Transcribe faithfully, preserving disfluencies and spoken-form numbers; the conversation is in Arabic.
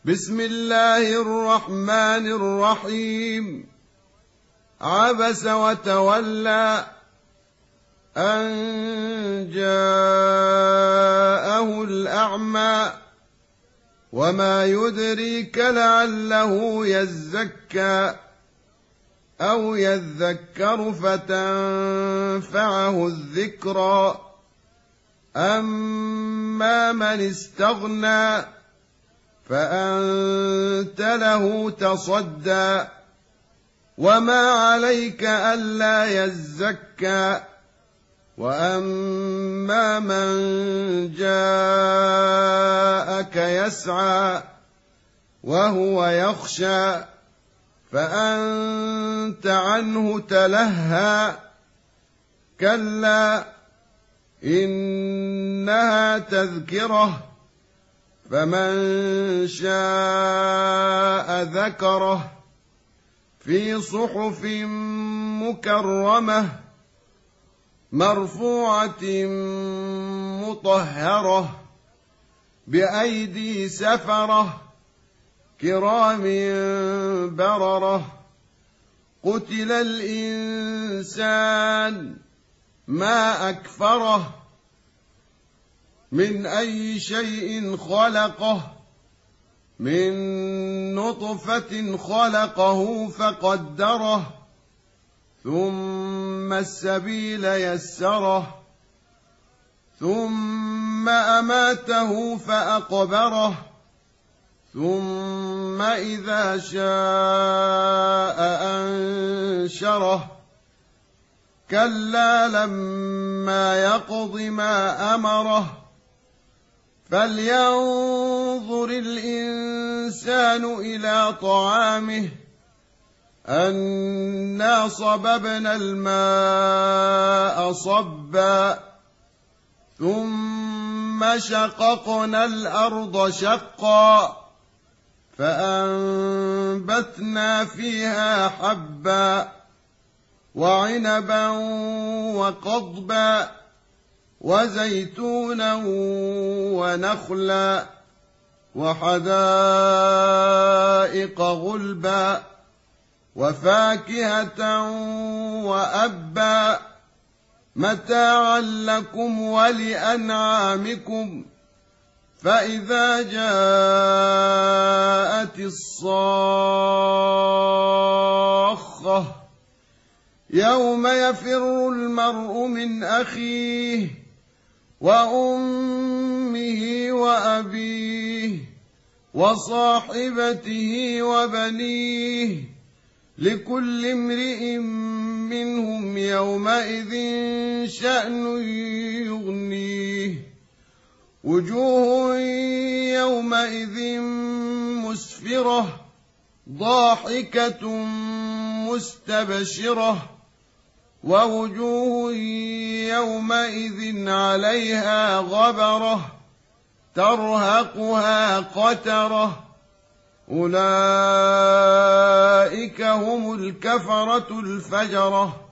بسم الله الرحمن الرحيم. عبس وتولى أن جاءه الأعمى وما يدريك لعله يزكى أو يذكر فتنفعه الذكرى أما من استغنى فأنت له تصدى وما عليك ألا يزكى وأما من جاءك يسعى وهو يخشى فأنت عنه تلهى كلا إنها تذكرة فمن شاء ذكره في صحف مكرمة مرفوعة مطهرة بأيدي سفرة كرام بررة. قتل الإنسان ما أكفره من أي شيء خلقه من نطفة خلقه فقدره ثم السبيل يسره ثم أماته فأقبره ثم إذا شاء أنشره كلا لما يقض ما أمره فلينظر الإنسان إلى طعامه أنا صببنا الماء صبا ثم شققنا الأرض شقا فأنبتنا فيها حبا وعنبا وقضبا وزيتونا ونخلا وحدائق غلبا وفاكهة وأبا متاعا لكم ولأنعامكم. فإذا جاءت الصاخة يوم يفر المرء من أخيه وأمه وأبيه وصاحبته وبنيه لكل امرئ منهم يومئذ شأن يغنيه وجوه يومئذ مسفرة ضاحكة مستبشرة ووجوه يومئذ عليها غبرة ترهقها قترة أولئك هم الكفرة الفجرة.